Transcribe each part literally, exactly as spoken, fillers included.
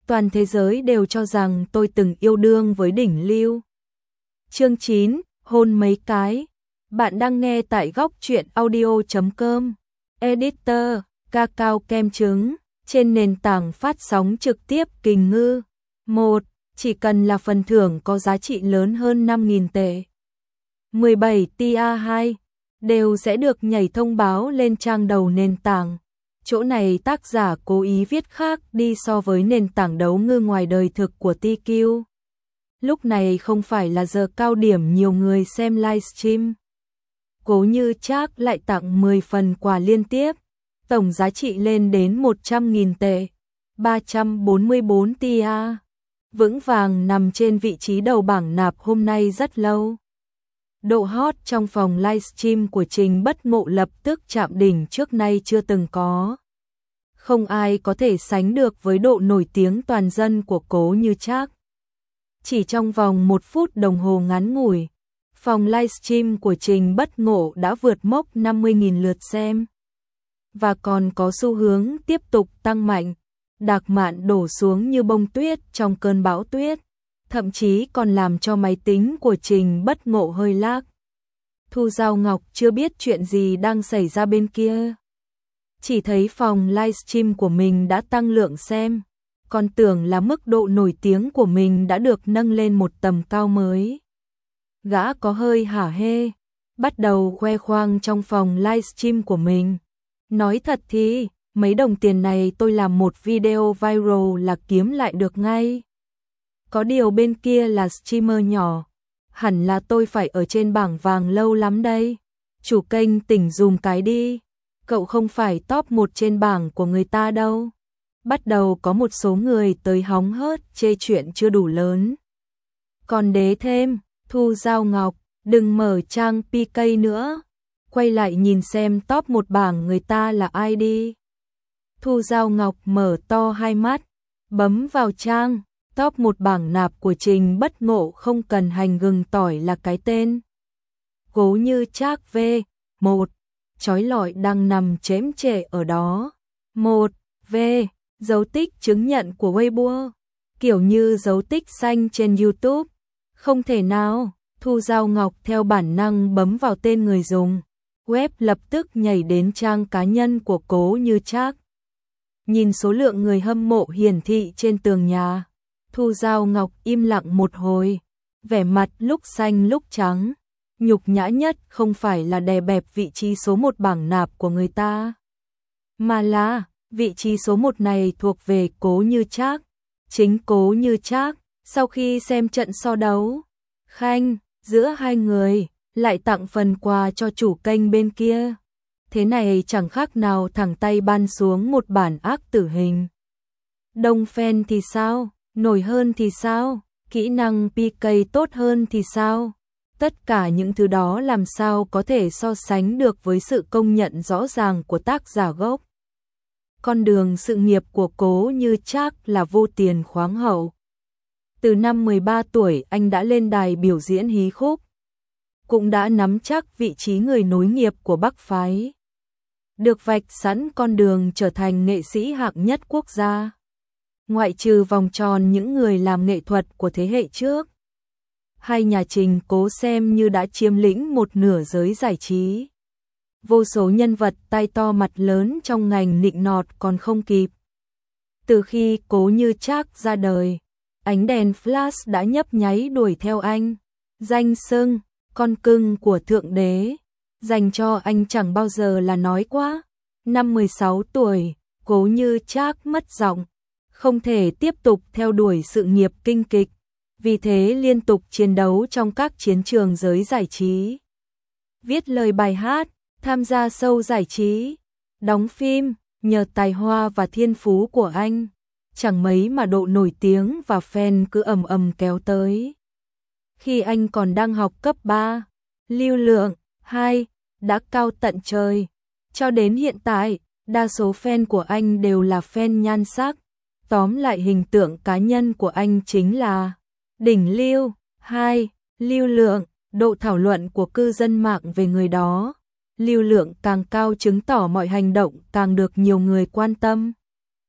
Toàn thế giới đều cho rằng tôi từng yêu đương với đỉnh lưu. Chương chín, hôn mấy cái. Bạn đang nghe tại góc truyện audio chấm com. Editor, Cacao kem trứng, trên nền tảng phát sóng trực tiếp Kình Ngư. một. Chỉ cần là phần thưởng có giá trị lớn hơn năm nghìn tệ. mười bảy Tier hai đều sẽ được nhảy thông báo lên trang đầu nền tảng. Chỗ này tác giả cố ý viết khác đi so với nền tảng đấu ngư ngoài đời thực của tê quy. Lúc này không phải là giờ cao điểm nhiều người xem livestream. Cố Như Trác lại tặng mười phần quà liên tiếp, tổng giá trị lên đến một trăm nghìn tệ, ba trăm bốn mươi bốn Tier. Vững vàng nằm trên vị trí đầu bảng nạp hôm nay rất lâu. Độ hot trong phòng livestream của Trình Bất Ngộ lập tức chạm đỉnh trước nay chưa từng có. Không ai có thể sánh được với độ nổi tiếng toàn dân của Cố Như Trác. Chỉ trong vòng một phút đồng hồ ngắn ngủi, phòng livestream của Trình Bất Ngộ đã vượt mốc năm mươi nghìn lượt xem. Và còn có xu hướng tiếp tục tăng mạnh, Đạc Mạn đổ xuống như bông tuyết trong cơn bão tuyết, thậm chí còn làm cho máy tính của Trình Bất Ngộ hơi lag. Thu Giao Ngọc chưa biết chuyện gì đang xảy ra bên kia. Chỉ thấy phòng livestream của mình đã tăng lượng xem, còn tưởng là mức độ nổi tiếng của mình đã được nâng lên một tầm cao mới. Gã có hơi hả hê, bắt đầu khoe khoang trong phòng livestream của mình. Nói thật thì, mấy đồng tiền này tôi làm một video viral là kiếm lại được ngay. Có điều bên kia là streamer nhỏ, hẳn là tôi phải ở trên bảng vàng lâu lắm đây. Chủ kênh tỉnh dùm cái đi, cậu không phải top một trên bảng của người ta đâu. Bắt đầu có một số người tới hóng hớt chê chuyện chưa đủ lớn. Còn đế thêm, Thu Giao Ngọc, đừng mở trang pê ca nữa, quay lại nhìn xem top một bảng người ta là ai đi. Thu Giao Ngọc mở to hai mắt, bấm vào trang, top một bảng nạp của Trình Bất Ngộ không cần hành gừng tỏi là cái tên. Cố Như Trác V, một, chói lọi đang nằm chém trệ ở đó. một, V, dấu tích chứng nhận của Weibo, kiểu như dấu tích xanh trên YouTube. Không thể nào, Thu Giao Ngọc theo bản năng bấm vào tên người dùng. Web lập tức nhảy đến trang cá nhân của Cố Như Trác. Nhìn số lượng người hâm mộ hiển thị trên tường nhà, Thu Giao Ngọc im lặng một hồi, vẻ mặt lúc xanh lúc trắng. Nhục nhã nhất không phải là đè bẹp vị trí số một bảng nạp của người ta, mà là vị trí số một này thuộc về Cố Như Trác. Chính Cố Như Trác, sau khi xem trận so đấu khanh giữa hai người, lại tặng phần quà cho chủ kênh bên kia. Thế này chẳng khác nào thẳng tay ban xuống một bản ác tử hình. Đông fan thì sao, nổi hơn thì sao, kỹ năng pê ca tốt hơn thì sao? Tất cả những thứ đó làm sao có thể so sánh được với sự công nhận rõ ràng của tác giả gốc. Con đường sự nghiệp của Cố Như Trác là vô tiền khoáng hậu. Từ năm mười ba tuổi anh đã lên đài biểu diễn hí khúc, cũng đã nắm chắc vị trí người nối nghiệp của Bắc phái, được vạch sẵn con đường trở thành nghệ sĩ hạng nhất quốc gia. Ngoại trừ vòng tròn những người làm nghệ thuật của thế hệ trước, hai nhà Trình Cố xem như đã chiếm lĩnh một nửa giới giải trí. Vô số nhân vật tai to mặt lớn trong ngành nịnh nọt còn không kịp. Từ khi Cố Như Trác ra đời, ánh đèn flash đã nhấp nháy đuổi theo anh. Danh xưng con cưng của Thượng Đế dành cho anh chẳng bao giờ là nói quá. Năm mười sáu tuổi, Cố Như Trác mất giọng, không thể tiếp tục theo đuổi sự nghiệp kinh kịch, vì thế liên tục chiến đấu trong các chiến trường giới giải trí. Viết lời bài hát, tham gia show giải trí, đóng phim, nhờ tài hoa và thiên phú của anh, chẳng mấy mà độ nổi tiếng và fan cứ ầm ầm kéo tới. Khi anh còn đang học cấp ba, lưu lượng hai đã cao tận trời. Cho đến hiện tại, đa số fan của anh đều là fan nhan sắc. Tóm lại hình tượng cá nhân của anh chính là đỉnh lưu. Hai, lưu lượng, độ thảo luận của cư dân mạng về người đó. Lưu lượng càng cao chứng tỏ mọi hành động càng được nhiều người quan tâm.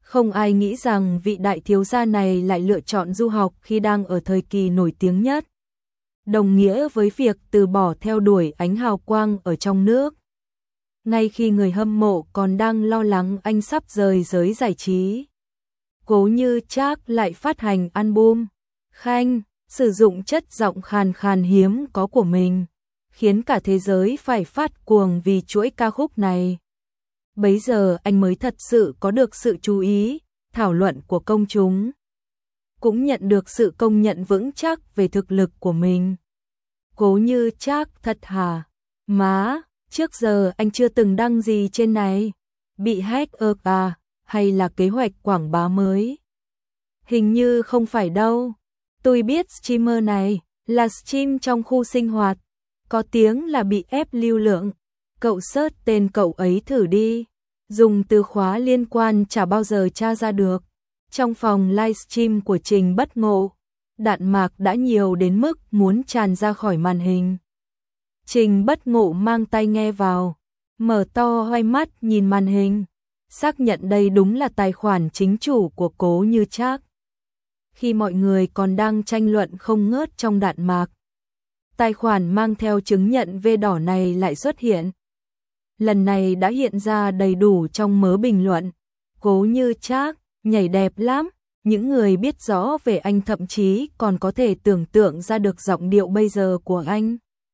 Không ai nghĩ rằng vị đại thiếu gia này lại lựa chọn du học khi đang ở thời kỳ nổi tiếng nhất, đồng nghĩa với việc từ bỏ theo đuổi ánh hào quang ở trong nước. Ngay khi người hâm mộ còn đang lo lắng anh sắp rời giới giải trí, Cố Như Trác lại phát hành album Khanh, sử dụng chất giọng khàn khàn hiếm có của mình, khiến cả thế giới phải phát cuồng vì chuỗi ca khúc này. Bấy giờ anh mới thật sự có được sự chú ý, thảo luận của công chúng, cũng nhận được sự công nhận vững chắc về thực lực của mình. Cố Như Trác thật hả? Má, trước giờ anh chưa từng đăng gì trên này. Bị hack ơ à, hay là kế hoạch quảng bá mới? Hình như không phải đâu. Tôi biết streamer này là stream trong khu sinh hoạt, có tiếng là bị ép lưu lượng. Cậu search tên cậu ấy thử đi. Dùng từ khóa liên quan chả bao giờ tra ra được. Trong phòng livestream của Trình Bất Ngộ, đạn mạc đã nhiều đến mức muốn tràn ra khỏi màn hình. Trình Bất Ngộ mang tai nghe vào, mở to hai mắt nhìn màn hình, xác nhận đây đúng là tài khoản chính chủ của Cố Như Trác. Khi mọi người còn đang tranh luận không ngớt trong đạn mạc, tài khoản mang theo chứng nhận V đỏ này lại xuất hiện. Lần này đã hiện ra đầy đủ trong mớ bình luận. Cố Như Trác, nhảy đẹp lắm. Những người biết rõ về anh thậm chí còn có thể tưởng tượng ra được giọng điệu bây giờ của anh.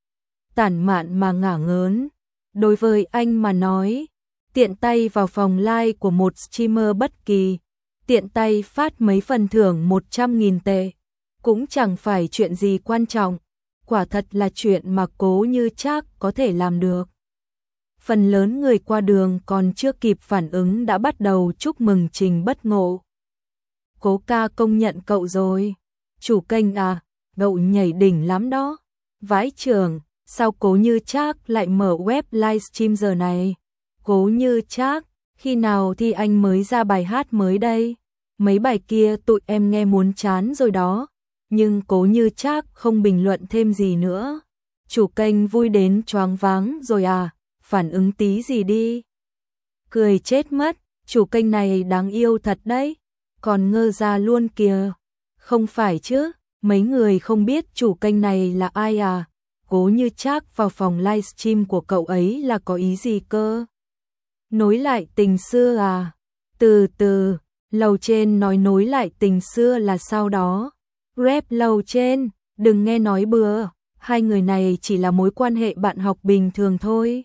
Tản mạn mà ngả ngớn. Đối với anh mà nói, tiện tay vào phòng live của một streamer bất kỳ, tiện tay phát mấy phần thưởng một trăm nghìn tệ, cũng chẳng phải chuyện gì quan trọng. Quả thật là chuyện mà Cố Như Trác có thể làm được. Phần lớn người qua đường còn chưa kịp phản ứng đã bắt đầu chúc mừng Trình Bất Ngộ. Cố ca công nhận cậu rồi. Chủ kênh à, cậu nhảy đỉnh lắm đó. Vãi chưởng, sao Cố Như Trác lại mở web livestream giờ này? Cố Như Trác, khi nào thì anh mới ra bài hát mới đây? Mấy bài kia tụi em nghe muốn chán rồi đó. Nhưng Cố Như Trác không bình luận thêm gì nữa. Chủ kênh vui đến choáng váng rồi à? Phản ứng tí gì đi. Cười chết mất, chủ kênh này đáng yêu thật đấy. Còn ngơ ra luôn kìa. Không phải chứ, mấy người không biết chủ kênh này là ai à? Cố Như Trác vào phòng livestream của cậu ấy là có ý gì cơ? Nối lại tình xưa à? Từ từ, lầu trên nói nối lại tình xưa là sao đó? Rap lầu trên, đừng nghe nói bừa, hai người này chỉ là mối quan hệ bạn học bình thường thôi.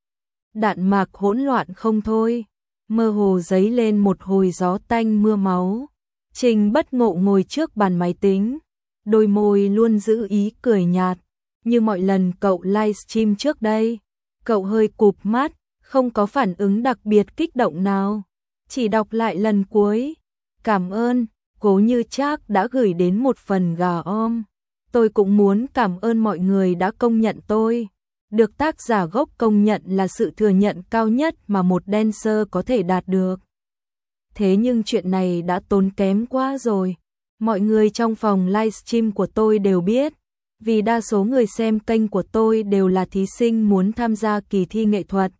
Đạn mạc hỗn loạn không thôi, mơ hồ dấy lên một hồi gió tanh mưa máu. Trình Bất Ngộ ngồi trước bàn máy tính, đôi môi luôn giữ ý cười nhạt, như mọi lần cậu livestream trước đây. Cậu hơi cụp mắt, không có phản ứng đặc biệt kích động nào, chỉ đọc lại lần cuối. Cảm ơn, Cố Như Trác đã gửi đến một phần gà om. Tôi cũng muốn cảm ơn mọi người đã công nhận tôi. Được tác giả gốc công nhận là sự thừa nhận cao nhất mà một dancer có thể đạt được. Thế nhưng chuyện này đã tốn kém quá rồi. Mọi người trong phòng livestream của tôi đều biết, vì đa số người xem kênh của tôi đều là thí sinh muốn tham gia kỳ thi nghệ thuật,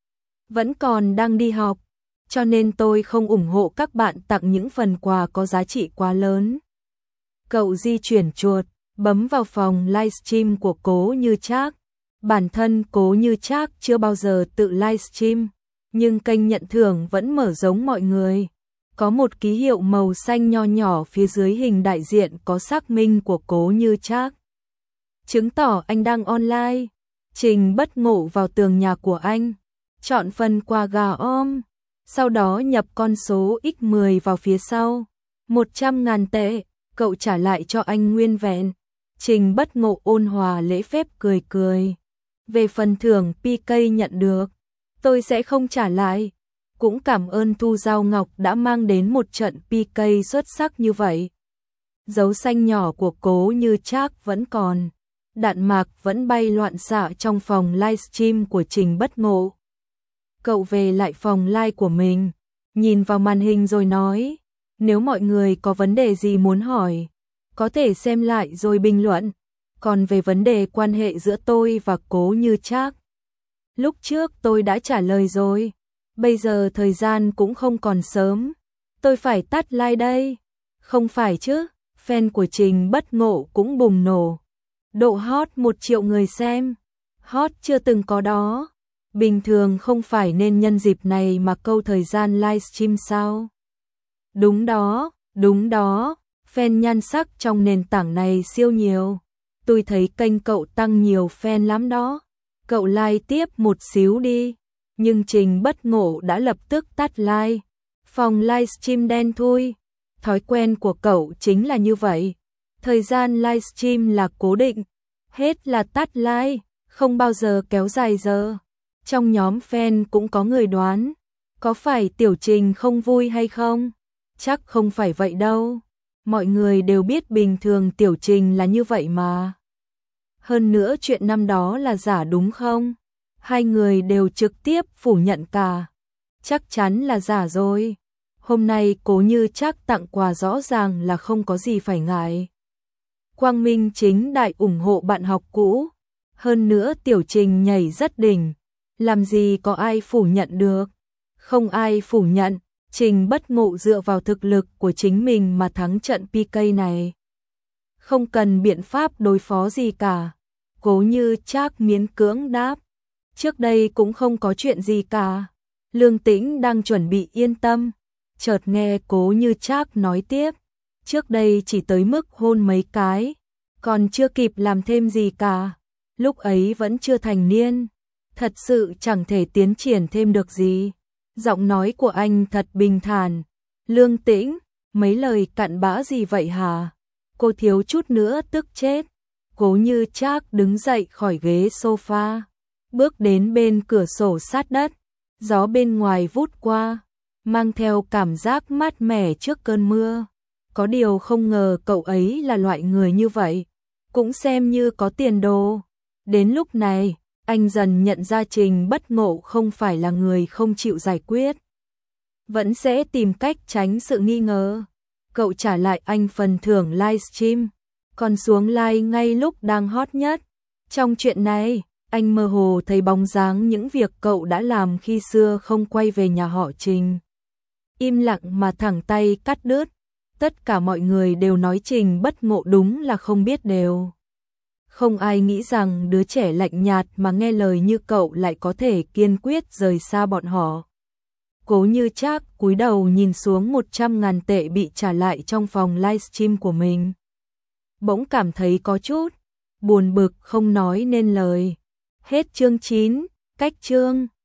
vẫn còn đang đi học, cho nên tôi không ủng hộ các bạn tặng những phần quà có giá trị quá lớn. Cậu di chuyển chuột, bấm vào phòng livestream của Cố Như Trác. Bản thân Cố Như Trác chưa bao giờ tự livestream, nhưng kênh nhận thưởng vẫn mở giống mọi người. Có một ký hiệu màu xanh nho nhỏ phía dưới hình đại diện có xác minh của Cố Như Trác, chứng tỏ anh đang online. Trình Bất Ngộ vào tường nhà của anh, chọn phần quà gà om, sau đó nhập con số nhân mười vào phía sau. một trăm ngàn tệ, cậu trả lại cho anh nguyên vẹn. Trình Bất Ngộ ôn hòa lễ phép cười cười. Về phần thưởng pê ca nhận được, tôi sẽ không trả lại. Cũng cảm ơn Thu Giao Ngọc đã mang đến một trận pê ca xuất sắc như vậy. Dấu xanh nhỏ của Cố Như Trác vẫn còn. Đạn mạc vẫn bay loạn xạ trong phòng livestream của Trình Bất Ngộ. Cậu về lại phòng live của mình, nhìn vào màn hình rồi nói, nếu mọi người có vấn đề gì muốn hỏi, có thể xem lại rồi bình luận. Còn về vấn đề quan hệ giữa tôi và Cố Như Trác, lúc trước tôi đã trả lời rồi, bây giờ thời gian cũng không còn sớm, Tôi phải tắt like đây. Không phải chứ, fan của Trình Bất Ngộ cũng bùng nổ. Độ hot một triệu người xem. Hot chưa từng có đó. Bình thường không phải nên nhân dịp này mà câu thời gian livestream sao? Đúng đó, đúng đó, fan nhan sắc trong nền tảng này siêu nhiều. Tôi thấy kênh cậu tăng nhiều fan lắm đó. Cậu like tiếp một xíu đi. Nhưng Trình Bất Ngộ đã lập tức tắt like. Phòng livestream đen thui. Thói quen của cậu chính là như vậy. Thời gian livestream là cố định. Hết là tắt like, không bao giờ kéo dài giờ. Trong nhóm fan cũng có người đoán. Có phải Tiểu Trình không vui hay không? Chắc không phải vậy đâu. Mọi người đều biết bình thường Tiểu Trình là như vậy mà. Hơn nữa chuyện năm đó là giả đúng không? Hai người đều trực tiếp phủ nhận cả. Chắc chắn là giả rồi. Hôm nay Cố Như Trác tặng quà rõ ràng là không có gì phải ngại. Quang minh chính đại ủng hộ bạn học cũ. Hơn nữa Tiểu Trình nhảy rất đỉnh. Làm gì có ai phủ nhận được. Không ai phủ nhận. Trình Bất Ngộ dựa vào thực lực của chính mình mà thắng trận pê ca này. Không cần biện pháp đối phó gì cả. Cố Như Trác miễn cưỡng đáp. Trước đây cũng không có chuyện gì cả. Lương Tĩnh đang chuẩn bị yên tâm. Chợt nghe Cố Như Trác nói tiếp. Trước đây chỉ tới mức hôn mấy cái. Còn chưa kịp làm thêm gì cả. Lúc ấy vẫn chưa thành niên. Thật sự chẳng thể tiến triển thêm được gì. Giọng nói của anh thật bình thản. Lương Tĩnh, mấy lời cặn bã gì vậy hả? Cô thiếu chút nữa tức chết. Cố Như Trác đứng dậy khỏi ghế sofa. Bước đến bên cửa sổ sát đất. Gió bên ngoài vút qua. Mang theo cảm giác mát mẻ trước cơn mưa. Có điều không ngờ cậu ấy là loại người như vậy. Cũng xem như có tiền đồ. Đến lúc này, anh dần nhận ra Trình Bất Ngộ không phải là người không chịu giải quyết. Vẫn sẽ tìm cách tránh sự nghi ngờ. Cậu trả lại anh phần thưởng livestream. Còn xuống like ngay lúc đang hot nhất. Trong chuyện này, anh mơ hồ thấy bóng dáng những việc cậu đã làm khi xưa không quay về nhà họ Trình. Im lặng mà thẳng tay cắt đứt. Tất cả mọi người đều nói Trình Bất Ngộ đúng là không biết điều. Không ai nghĩ rằng đứa trẻ lạnh nhạt mà nghe lời như cậu lại có thể kiên quyết rời xa bọn họ. Cố Như Trác cúi đầu nhìn xuống một trăm ngàn tệ bị trả lại trong phòng livestream của mình. Bỗng cảm thấy có chút buồn bực không nói nên lời. Hết chương chín, cách chương.